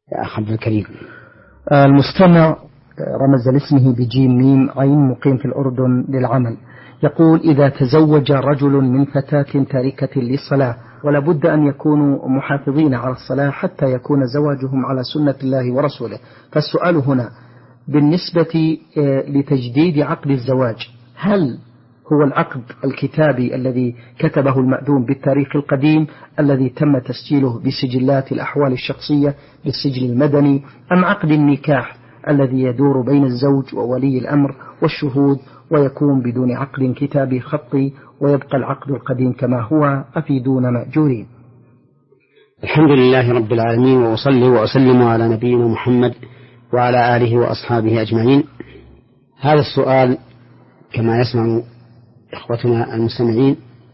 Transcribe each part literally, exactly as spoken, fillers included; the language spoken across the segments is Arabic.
يا أخ عبد الكريم. المستمع رمز لاسمه بجيم ميم عين مقيم في الأردن للعمل، يقول: إذا تزوج رجل من فتاة تاركة للصلاة ولا بد أن يكونوا محافظين على الصلاة حتى يكون زواجهم على سنة الله ورسوله، فالسؤال هنا بالنسبة لتجديد عقد الزواج، هل هو العقد الكتابي الذي كتبه المأذون بالتاريخ القديم الذي تم تسجيله بسجلات الأحوال الشخصية بالسجل المدني، أم عقد النكاح الذي يدور بين الزوج وولي الأمر والشهود ويكون بدون عقد كتابي خطي ويبقى العقد القديم كما هو؟ أفيدونا مأجورين. الحمد لله رب العالمين، وأصلي وأسلم على نبينا محمد وعلى آله وأصحابه أجمعين. هذا السؤال كما يسمع إخوتنا المستمعين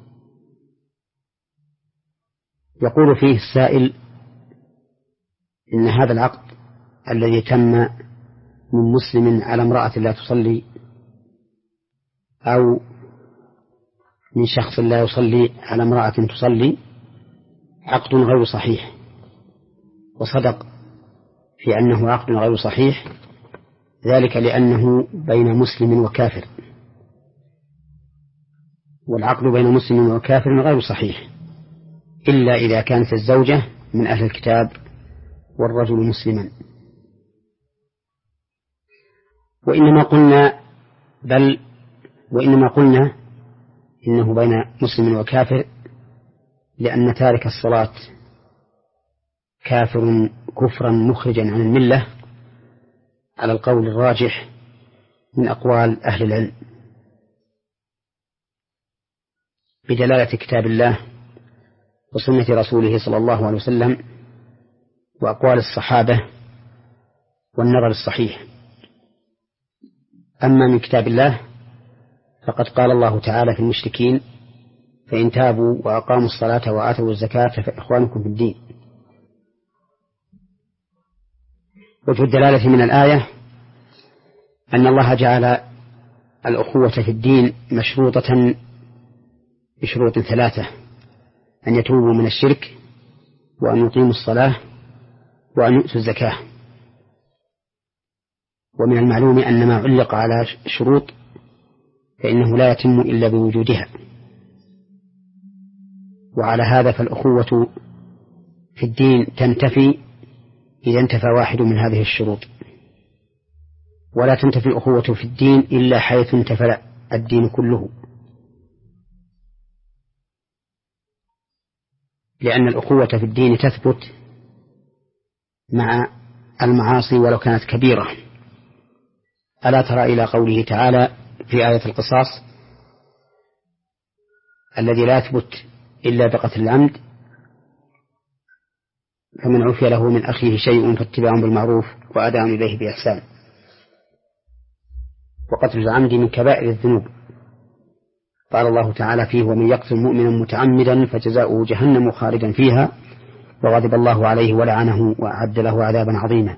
يقول فيه السائل إن هذا العقد الذي تم من مسلم على امرأة لا تصلي أو من شخص لا يصلي على امرأة تصلي عقد غير صحيح، وصدق في أنه عقد غير صحيح، ذلك لأنه بين مسلم وكافر، والعقد بين مسلم وكافر غير صحيح إلا إذا كانت الزوجة من أهل الكتاب والرجل مسلما. وإنما قلنا بل وإنما قلنا إنه بين مسلم وكافر لأن تارك الصلاة كافر كفرا مخرجا عن الملة على القول الراجح من أقوال أهل العلم بدلالة كتاب الله وسنة رسوله صلى الله عليه وسلم وأقوال الصحابة والنظر الصحيح. أما من كتاب الله فقد قال الله تعالى في المشركين: فإن تابوا وأقاموا الصلاة وآتوا الزكاة فإخوانكم في الدين. وجه الدلالة من الآية أن الله جعل الأخوة في الدين مشروطة بشروط ثلاثة: أن يتوبوا من الشرك، وأن يقيموا الصلاة، وأن يؤتوا الزكاة. ومن المعلوم أن ما علق على شروط فإنه لا يتم إلا بوجودها، وعلى هذا فالأخوة في الدين تنتفي إذا انتفى واحد من هذه الشروط، ولا تنتفي الأخوة في الدين إلا حيث انتفى الدين كله، لأن الأخوة في الدين تثبت مع المعاصي ولو كانت كبيرة. ألا ترى إلى قوله تعالى في آية القصاص: الذي لا يثبت إلا بقتل العمد، فمن عفي له من أخيه شيء فاتباع بالمعروف وأداء إليه بإحسان. وقتل العمد من كبائر الذنوب، قال الله تعالى فيه: ومن يقتل مؤمنا متعمدا فجزاؤه جهنم خالدا فيها وغضب الله عليه ولعنه وأعد له عذابا عظيما.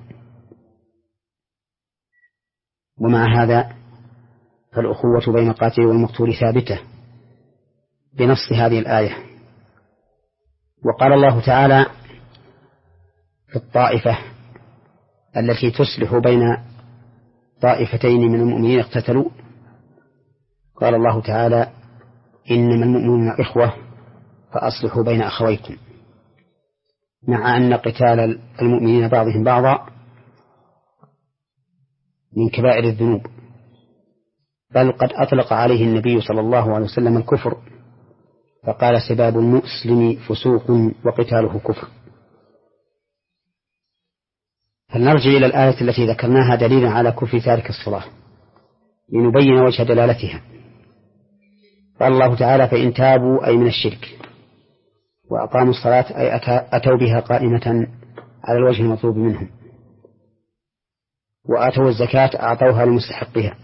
ومع هذا فالأخوة بين القاتل والمقتول ثابتة بنص هذه الآية. وقال الله تعالى في الطائفة التي تصلح بين طائفتين من المؤمنين اقتتلوا، قال الله تعالى: إنما المؤمنون إخوة فأصلحوا بين أخويكم، مع أن قتال المؤمنين بعضهم بعضا من كبائر الذنوب، بل قد أطلق عليه النبي صلى الله عليه وسلم الكفر، فقال: سباب المسلم فسوق وقتاله كفر. فلنرجع إلى الآية التي ذكرناها دليلا على كفر تارك الصلاة لنبين وجه دلالتها. قال الله تعالى: فإن تابوا أي من الشرك وأقاموا الصلاة أي أتوا بها قائمة على الوجه المطلوب منهم، وآتوا الزكاة أعطوها لمستحقها.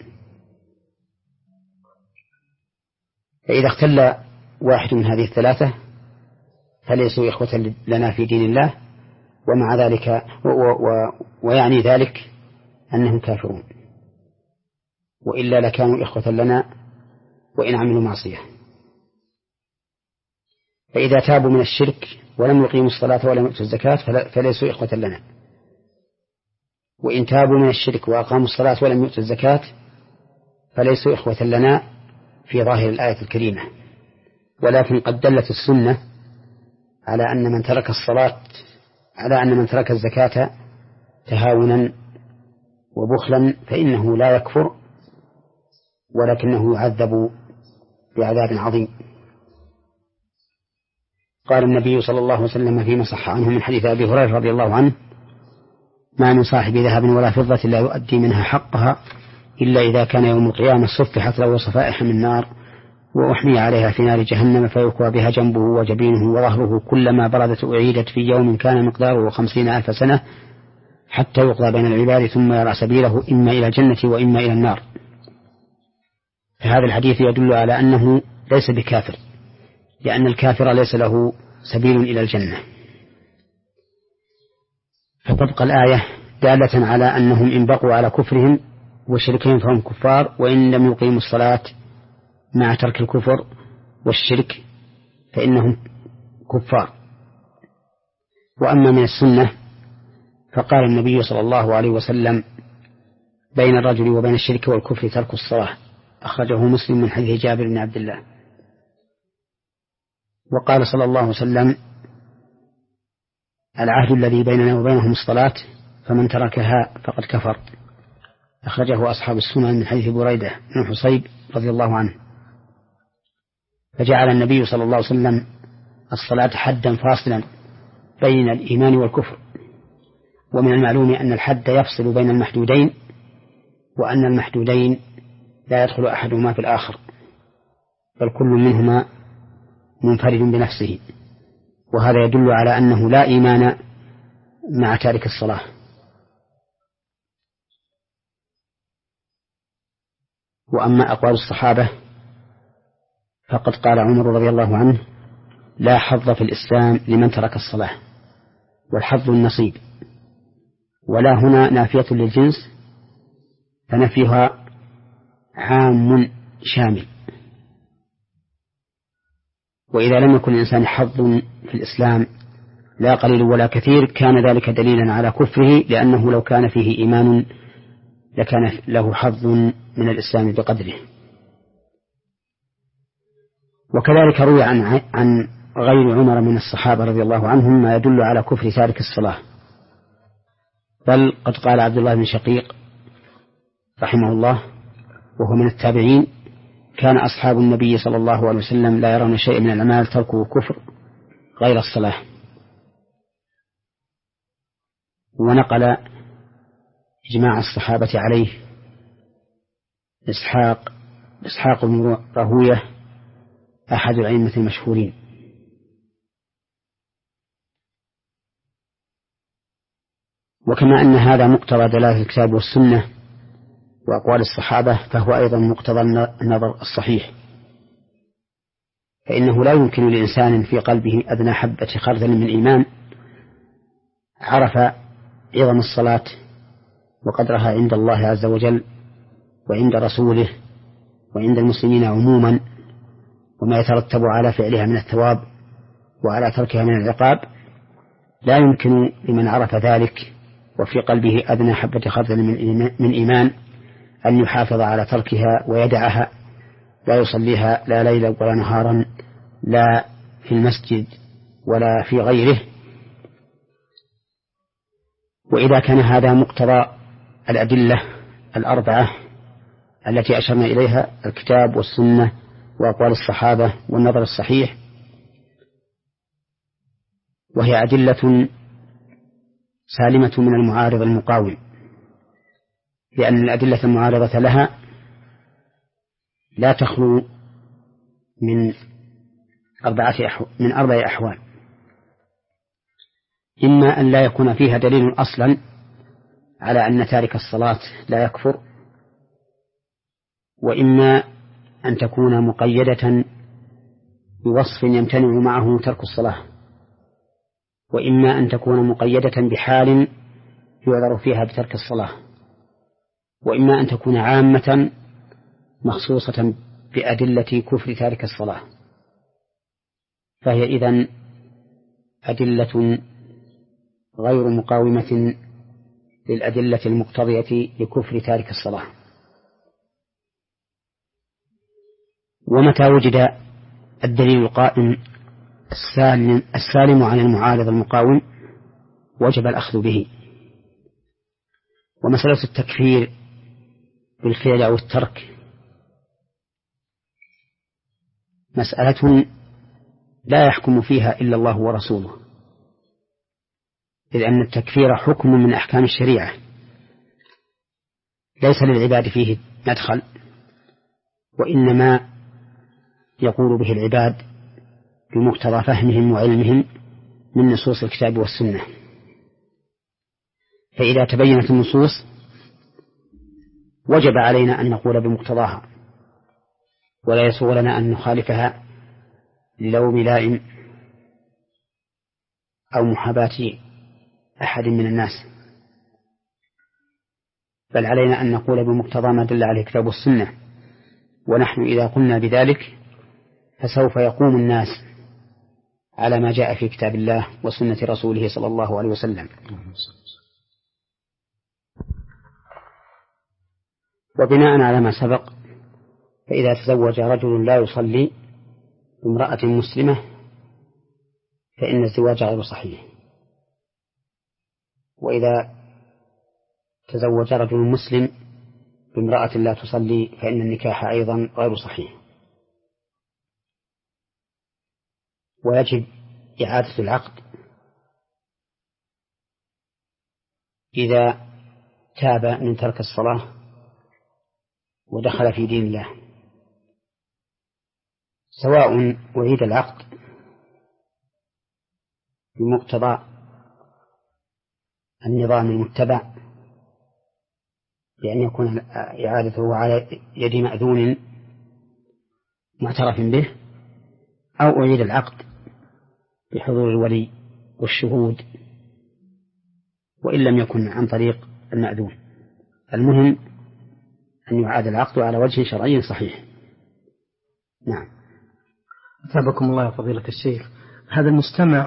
فإذا اختل واحد من هذه الثلاثة فليسوا إخوة لنا في دين الله، ومع ذلك و و ويعني ذلك أنهم كافرون، وإلا لكانوا إخوة لنا وإن عملوا معصية. فإذا تابوا من الشرك ولم يقيموا الصلاة ولم يؤتوا الزكاة فليسوا إخوة لنا، وإن تابوا من الشرك وأقاموا الصلاة ولم يؤتوا الزكاة فليسوا إخوة لنا في ظاهر الآية الكريمة، ولكن قد دلت السنة على أن من ترك الصلاة على أن من ترك الزكاة تهاونا وبخلا فإنه لا يكفر، ولكنه يعذب بعذاب عظيم. قال النبي صلى الله عليه وسلم فيما صح عنه من حديث أبي هريرة رضي الله عنه: ما من صاحب ذهب ولا فضة لا يؤدي منها حقها إلا إذا كان يوم القيامة صفحت له صفائح من نار وأحمي عليها في نار جهنم فيكوى بها جنبه وجبينه وظهره كلما بردت أعيدت في يوم كان مقداره خمسين ألف سنة حتى يقضى بين العباد ثم يرى سبيله إما إلى الجنة وإما إلى النار. فهذا الحديث يدل على أنه ليس بكافر، لأن الكافر ليس له سبيل إلى الجنة. فتبقى الآية دالة على أنهم إن بقوا على كفرهم وشركهم فهم كفار، وإن لم يقيموا الصلاة مع ترك الكفر والشرك فإنهم كفار. وأما من السنة فقال النبي صلى الله عليه وسلم: بين الرجل وبين الشرك والكفر ترك الصلاة، أخرجه مسلم من حديث جابر بن عبد الله. وقال صلى الله عليه وسلم: العهد الذي بيننا وبينهم الصلاة فمن تركها فقد كفر، أخرجه أصحاب السنن من حديث بريدة بن حصيب رضي الله عنه. فجعل النبي صلى الله عليه وسلم الصلاة حدا فاصلا بين الإيمان والكفر، ومن المعلوم أن الحد يفصل بين المحدودين، وأن المحدودين لا يدخل أحدهما في الآخر، بل كل منهما منفرد بنفسه، وهذا يدل على أنه لا إيمان مع تارك الصلاة. وأما أقوال الصحابة فقد قال عمر رضي الله عنه: لا حظ في الإسلام لمن ترك الصلاة، والحظ النصيب. ولا هنا نافية للجنس، فنفيها عام شامل. وإذا لم يكن الإنسان حظ في الإسلام لا قليل ولا كثير كان ذلك دليلا على كفره، لأنه لو كان فيه إيمان لكان له حظ من الإسلام بقدره. وكذلك روي عن عن غير عمر من الصحابة رضي الله عنهم ما يدل على كفر تارك الصلاة، بل قد قال عبد الله بن شقيق رحمه الله وهو من التابعين: كان أصحاب النبي صلى الله عليه وسلم لا يرون شيء من الأعمال تركه كفر غير الصلاة. ونقل إجماع الصحابة عليه إسحاق إسحاق بن راهوية أحد الأئمة المشهورين. وكما أن هذا مقتضى دلالة الكتاب والسنة وأقوال الصحابة فهو أيضا مقتضى النظر الصحيح، فإنه لا يمكن لإنسان في قلبه أدنى حبة خردل من إيمان عرف عظم الصلاة وقدرها عند الله عز وجل وعند رسوله وعند المسلمين عموما، وما يترتب على فعلها من الثواب وعلى تركها من العقاب، لا يمكن لمن عرف ذلك وفي قلبه أدنى حبة خردل من إيمان أن يحافظ على تركها ويدعها، لا يصليها لا ليلا ولا نهارا، لا في المسجد ولا في غيره. وإذا كان هذا مقتضى الأدلة الأربعة التي أشرنا إليها، الكتاب والسنة وأقوال الصحابة والنظر الصحيح، وهي أدلة سالمة من المعارض المقاوم، لأن الأدلة المعارضة لها لا تخلو من أربعة أحوال من أربع أحوال: إما أن لا يكون فيها دليل أصلا على أن تارك الصلاة لا يكفر، وإما أن تكون مقيدة بوصف يمتنع معه ترك الصلاة، وإما أن تكون مقيدة بحال يعذر فيها بترك الصلاة، وإما أن تكون عامة مخصوصة بأدلة كفر تارك الصلاة. فهي إذن أدلة غير مقاومة للأدلة المقتضية لكفر تارك الصلاة. ومتى وجد الدليل القائم السالم, السالم عن المعارض المقاوم وجب الأخذ به. ومسألة التكفير بالفعل أو الترك مسألة لا يحكم فيها إلا الله ورسوله، إذ أن التكفير حكم من أحكام الشريعة ليس للعباد فيه مدخل، وإنما يقول به العباد بمقتضى فهمهم وعلمهم من نصوص الكتاب والسنة. فإذا تبينت النصوص وجب علينا أن نقول بمقتضاها، ولا يسوغ لنا أن نخالفها للوم لائم أو محاباة أحد من الناس، بل علينا أن نقول بمقتضى ما دل عليه الكتاب والسنة. ونحن إذا قلنا بذلك فسوف يقوم الناس على ما جاء في كتاب الله وسنة رسوله صلى الله عليه وسلم. وبناء على ما سبق، فإذا تزوج رجل لا يصلي بامرأة مسلمة فإن الزواج غير صحيح، وإذا تزوج رجل مسلم بامرأة لا تصلي فإن النكاح أيضا غير صحيح. ويجب إعادة العقد إذا تاب من ترك الصلاة ودخل في دين الله، سواء أعيد العقد بمقتضى النظام المتبع بأن يكون إعادته على يد مأذون معترف به، أو أعيد العقد بحضور الولي والشهود وإن لم يكن عن طريق المأذون. المهم أن يعاد العقد على وجه شرعي صحيح. نعم. أثابكم الله فضيلة الشيخ. هذا المستمع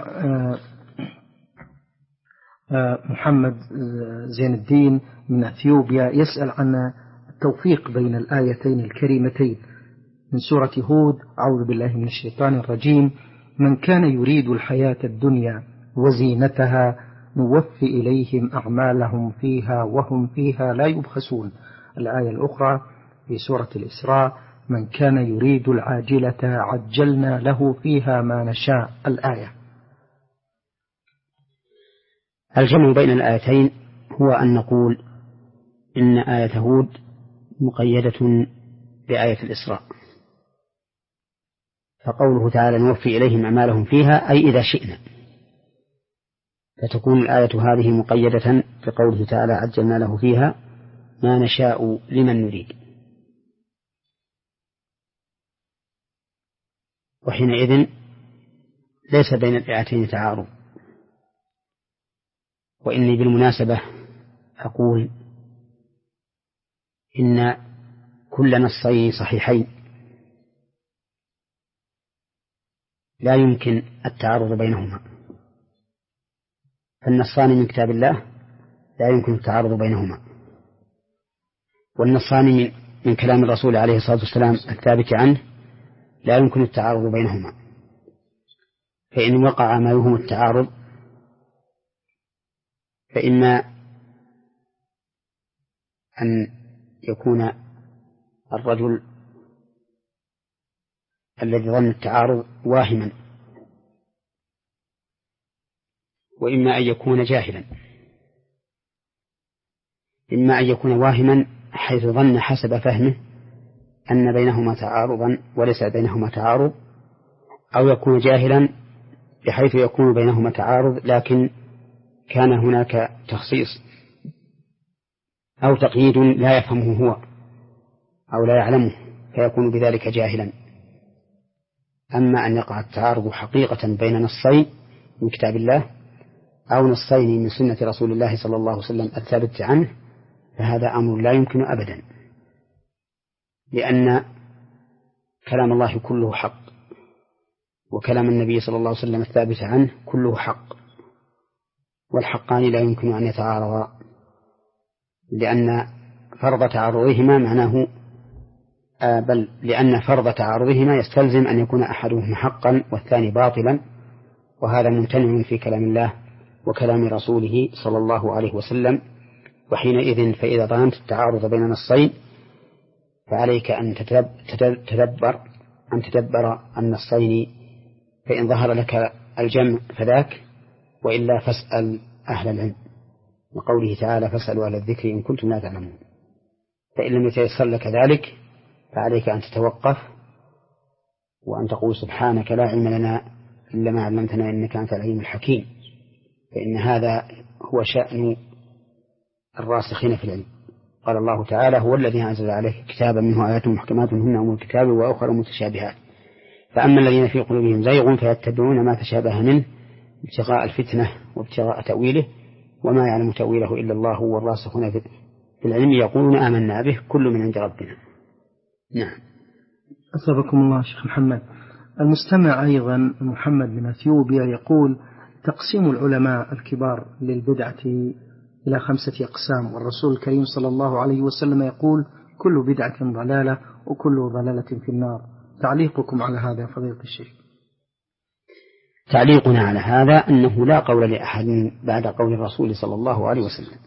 محمد زين الدين من أثيوبيا يسأل عن التوفيق بين الآيتين الكريمتين من سورة هود: أعوذ بالله من الشيطان الرجيم، من كان يريد الحياة الدنيا وزينتها نوفي إليهم أعمالهم فيها وهم فيها لا يبخسون. الآية الأخرى في سورة الإسراء: من كان يريد العاجلة عجلنا له فيها ما نشاء. الآية. الجمع بين الآيتين هو أن نقول إن آية هود مقيدة بآية الإسراء، فقوله تعالى نوفي إليهم أعمالهم فيها أي إذا شئنا، فتكون الآية هذه مقيدة بقوله تعالى عجلنا له فيها ما نشاء لمن نريد. وحينئذ ليس بين الآيتين تعارض. وإني بالمناسبة أقول إن كل نصين صحيحين لا يمكن التعارض بينهما، فالنصان من كتاب الله لا يمكن التعارض بينهما، والنصان من, من كلام الرسول عليه الصلاة والسلام الثابت عنه لا يمكن التعارض بينهما. فإن وقع ما يوهم التعارض فإما أن يكون الرجل الذي ظن التعارض واهما، وإما أن يكون جاهلا. إما أن يكون واهما حيث ظن حسب فهمه أن بينهما تعارضا وليس بينهما تعارض، أو يكون جاهلا بحيث يكون بينهما تعارض لكن كان هناك تخصيص أو تقييد لا يفهمه هو أو لا يعلمه فيكون بذلك جاهلا. أما أن يقع التعارض حقيقة بين نصين من كتاب الله أو نصين من سنة رسول الله صلى الله عليه وسلم الثابت عنه فهذا أمر لا يمكن أبدا، لأن كلام الله كله حق، وكلام النبي صلى الله عليه وسلم الثابت عنه كله حق، والحقان لا يمكن أن يتعارضا لأن فرض تعارضهما معناه آه بل لأن فرض تعارضهما يستلزم أن يكون أحدهما حقا والثاني باطلا، وهذا ممتنع في كلام الله وكلام رسوله صلى الله عليه وسلم. وحينئذ فإذا ظننت التعارض بين نصين فعليك أن تتدبر أن تدبر النصين، فإن ظهر لك الجمع فذاك، وإلا فاسأل أهل العلم، وقوله تعالى فاسألوا أهل الذكر إن كنتم لا تعلمون. فإن لم يتيسر لك ذلك فعليك أن تتوقف وأن تقول سبحانك لا علم لنا إلا ما علمتنا إنك أنت العليم الحكيم، فإن هذا هو شأن الراسخين في العلم. قال الله تعالى هو الذي أنزل عليك كتابا منه آيات محكمات هن أم الكتاب وأخر متشابهات، فأما الذين في قلوبهم زيغ فيتبعون ما تشابه منه ابتغاء الفتنة وابتغاء تأويله وما يعلم تأويله إلا الله والراسخون في العلم يقولون آمنا به كل من عند ربنا. نعم. أثابكم الله شيخ محمد. المستمع أيضا محمد من أثيوبيا يقول تقسيم العلماء الكبار للبدعة إلى خمسة أقسام، والرسول الكريم صلى الله عليه وسلم يقول كل بدعة ضلالة وكل ضلالة في النار. تعليقكم على هذا فضيلة الشيخ؟ تعليقنا على هذا أنه لا قول لأحد بعد قول الرسول صلى الله عليه وسلم،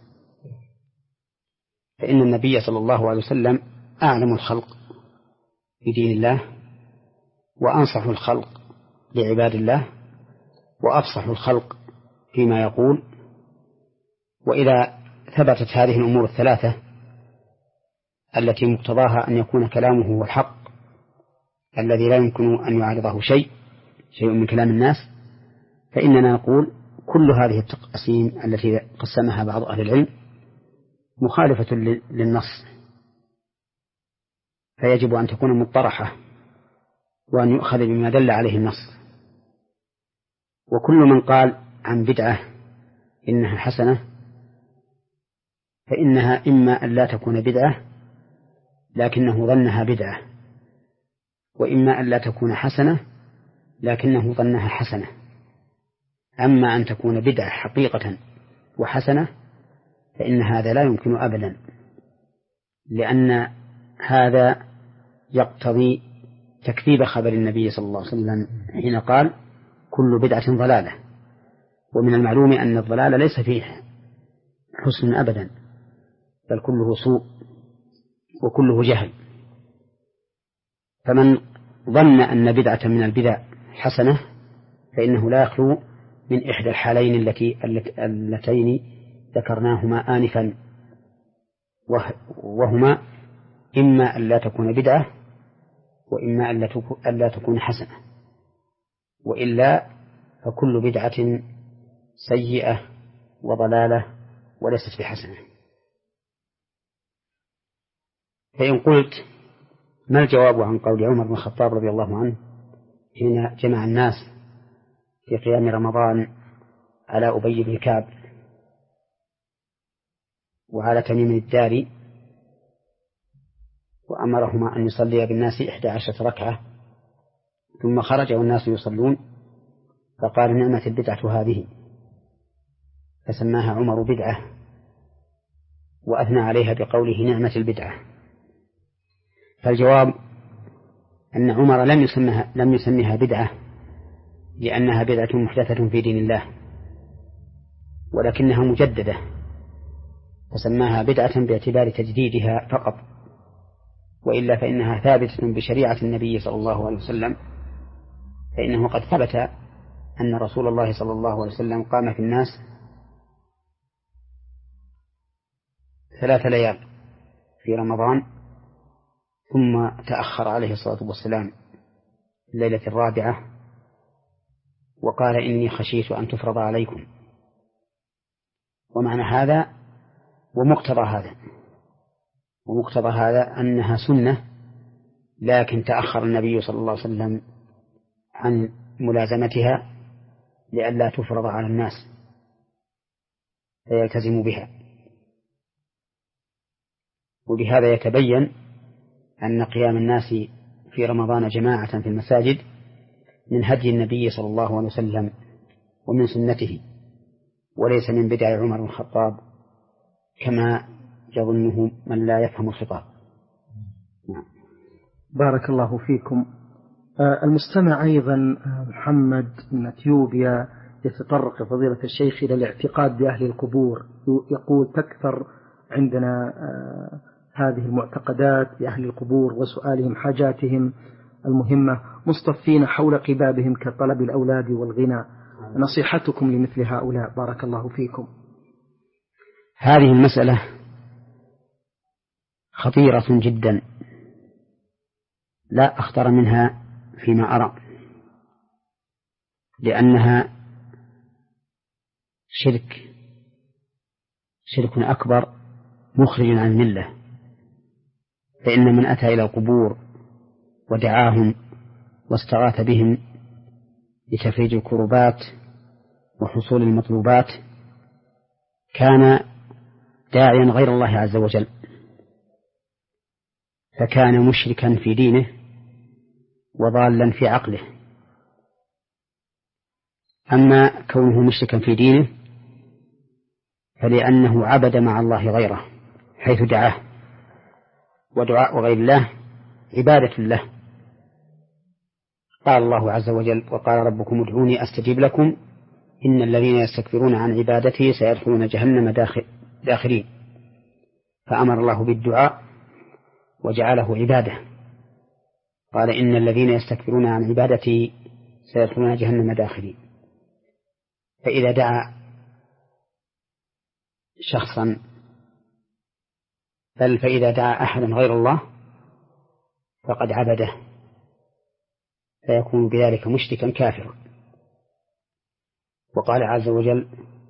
فإن النبي صلى الله عليه وسلم أعلم الخلق بدين الله وأنصح الخلق لعباد الله وأفصح الخلق فيما يقول. وإذا ثبتت هذه الأمور الثلاثة التي مقتضاها أن يكون كلامه هو الحق الذي لا يمكن أن يعارضه شيء شيء من كلام الناس، فإننا نقول كل هذه التقسيم التي قسمها بعض أهل العلم مخالفة للنص، فيجب أن تكون مطرحة وأن يؤخذ بما دل عليه النص. وكل من قال عن بدعة إنها حسنة فإنها إما أن لا تكون بدعة لكنه ظنها بدعة، وإما أن لا تكون حسنة لكنه ظنها حسنة. أما أن تكون بدعة حقيقة وحسنة فإن هذا لا يمكن أبدا، لأن هذا يقتضي تكذيب خبر النبي صلى الله عليه وسلم حين قال كل بدعة ضلالة، ومن المعلوم أن الضلال ليس فيه حسن أبدا بل كله سوء وكله جهل. فمن ظن أن بدعة من البدع حسنة فإنه لا يخلو من إحدى الحالين التي اللتين ذكرناهما آنفا، وهما إما أن لا تكون بدعة وإما أن لا تكون حسنة، وإلا فكل بدعة سيئة وضلالة وليست بحسنة. فإن قلت ما الجواب عن قول عمر بن الخطاب رضي الله عنه حين جمع الناس في قيام رمضان على أبي بن كعب وعلى تميم الداري وأمرهما أن يصلي بالناس إحدى عشرة ركعة ثم خرج والناس يصلون فقال نعمة البدعة هذه، فسماها عمر بدعة وأثنى عليها بقوله نعمة البدعة. فالجواب أن عمر لم يسمها لم يسميها بدعة لأنها بدعة محدثة في دين الله، ولكنها مجددة فسماها بدعة باعتبار تجديدها فقط، وإلا فإنها ثابتة بشريعة النبي صلى الله عليه وسلم، فإنه قد ثبت أن رسول الله صلى الله عليه وسلم قام في الناس ثلاث ليال في رمضان ثم تأخر عليه الصلاة والسلام الليلة الرابعة وقال إني خشيت أن تفرض عليكم. ومعنى هذا ومقتضى هذا ومقتضى هذا أنها سنة، لكن تأخر النبي صلى الله عليه وسلم عن ملازمتها لئلا تفرض على الناس فيلتزموا بها. وبهذا يتبين أن قيام الناس في رمضان جماعة في المساجد من هدي النبي صلى الله عليه وسلم ومن سنته، وليس من بدع عمر بن الخطاب كما يظنه من لا يفهم الخطاب. نعم. بارك الله فيكم. المستمع أيضا محمد من أثيوبيا يتطرق فضيلة الشيخ إلى الاعتقاد بأهل القبور، يقول تكثر عندنا هذه المعتقدات بأهل القبور وسؤالهم حاجاتهم المهمة مصطفين حول قبابهم كطلب الأولاد والغنى، نصيحتكم لمثل هؤلاء بارك الله فيكم. هذه المسألة خطيرة جدا لا أخطر منها فيما أرى، لأنها شرك شرك أكبر مخرج عن الملة. فإن من أتى إلى القبور ودعاهم واستغاث بهم لتفريج الكربات وحصول المطلوبات كان داعيا غير الله عز وجل، فكان مشركا في دينه وضالا في عقله. أما كونه مشركا في دينه فلأنه عبد مع الله غيره حيث دعاه، ودعاء غير الله عبادة له. قال الله عز وجل: وقال ربكم ادعوني أستجيب لكم إن الذين يستكبرون عن عبادتي سيدخلون جهنم داخل داخلين. فأمر الله بالدعاء وجعله عبادة، قال إن الذين يستكبرون عن عبادتي سيدخلون جهنم داخلين. فإذا دعا شخصا بل فإذا دعا أحدا غير الله فقد عبده، فيكون بذلك مشركا كافرا. وقال عز وجل: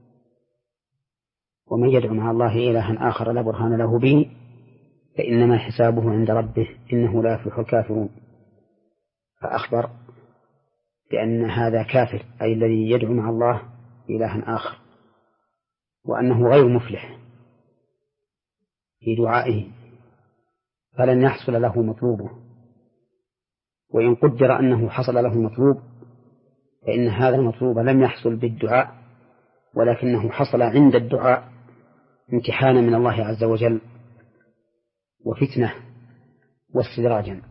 ومن يدعو مع الله إلها آخر لا برهان له به فإنما حسابه عند ربه إنه لا يفلح الكافرون. فأخبر بأن هذا كافر، أي الذي يدعو مع الله إلها آخر، وأنه غير مفلح في دعائه، فلن يحصل له مطلوبه. وإن قدر أنه حصل له مطلوب فإن هذا المطلوب لم يحصل بالدعاء، ولكنه حصل عند الدعاء امتحانا من الله عز وجل وفتنة واستدراجا.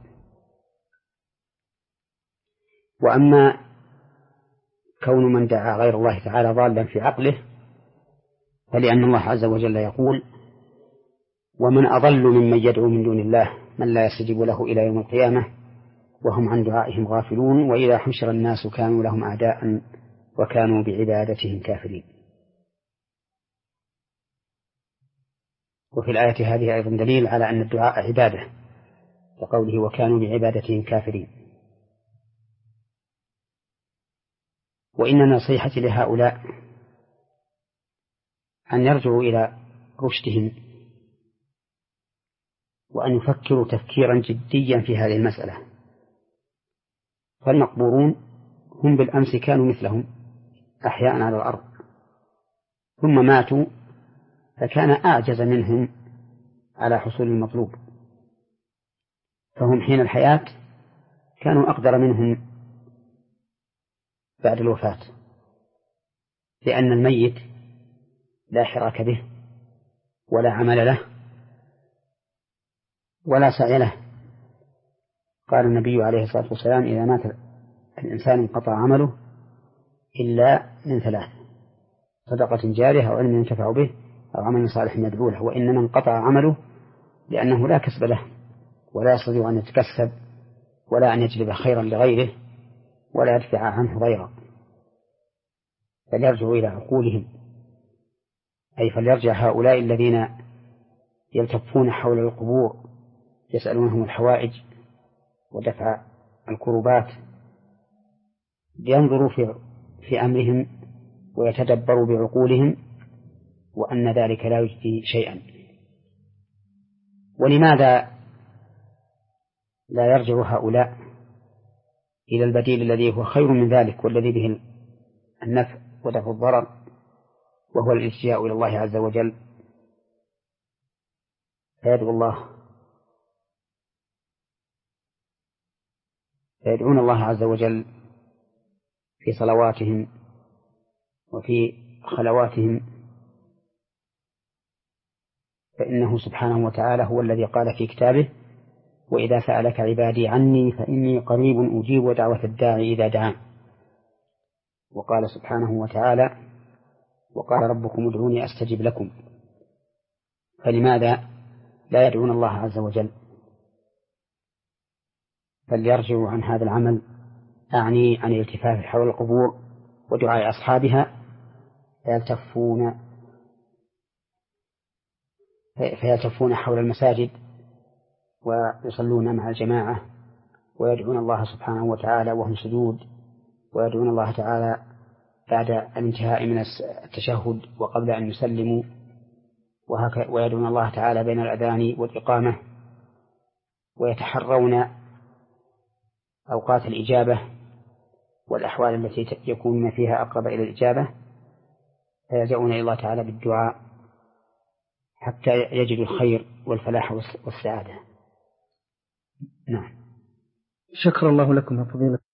وأما كون من دعا غير الله تعالى ضالا في عقله فلأن الله عز وجل يقول: ومن أضل ممن يدعو من دون الله من لا يستجيب له إلى يوم القيامة وهم عن دعائهم غافلون وإذا حشر الناس كانوا لهم أعداء وكانوا بعبادتهم كافرين. وفي الآية هذه أيضا دليل على أن الدعاء عبادة، لقوله: وكانوا بعبادتهم كافرين. وإن نصيحتي لهؤلاء أن يرجعوا إلى رشدهم وأن يفكروا تفكيرا جديا في هذه المسألة. فالمقبورون هم بالأمس كانوا مثلهم أحياء على الأرض، ثم ماتوا فكان أعجز منهم على حصول المطلوب، فهم حين الحياة كانوا أقدر منهم بعد الوفاة، لأن الميت لا حراك به ولا عمل له ولا سعي له. قال النبي عليه الصلاة والسلام: إذا مات الإنسان انقطع عمله إلا من ثلاث: صدقة جارية أو علم ينتفع به أو عمل صالح يدعو له. وإنما انقطع عمله لأنه لا كسب له ولا يستطيع أن يتكسب ولا أن يجلب خيرا لغيره ولا يدفع عنه غيره. فليرجعوا إلى عقولهم، أي فليرجع هؤلاء الذين يلتفون حول القبور يسألونهم الحوائج ودفع الكربات لينظروا في في أمرهم ويتدبروا بعقولهم وأن ذلك لا يجدي شيئا. ولماذا لا يرجع هؤلاء إلى البديل الذي هو خير من ذلك والذي به النفع ودفع الضرر، وهو الالتجاء إلى الله عز وجل فيدعو الله فيدعون الله عز وجل في صلواتهم وفي خلواتهم فإنه سبحانه وتعالى هو الذي قال في كتابه: وإذا سألك عبادي عني فإني قريب أجيب دعوة الداعي إذا دعان. وقال سبحانه وتعالى: وقال ربكم ادعوني أستجب لكم. فلماذا لا يدعون الله عز وجل؟ فليرجعوا عن هذا العمل، أعني عن الالتفاف حول القبور ودعاء أصحابها، فيلتفون فيلتفون حول المساجد ويصلون مع الجماعة ويدعون الله سبحانه وتعالى وهم سجود، ويدعون الله تعالى بعد الانتهاء من التشهد وقبل أن يسلموا، ويدعون الله تعالى بين الأذان والإقامة، ويتحرون أوقات الإجابة والأحوال التي يكونون فيها أقرب إلى الإجابة، فيلجؤون إلى الله تعالى بالدعاء حتى يجدوا الخير والفلاح والسعادة. نعم. شكر الله لكم يا فضيلة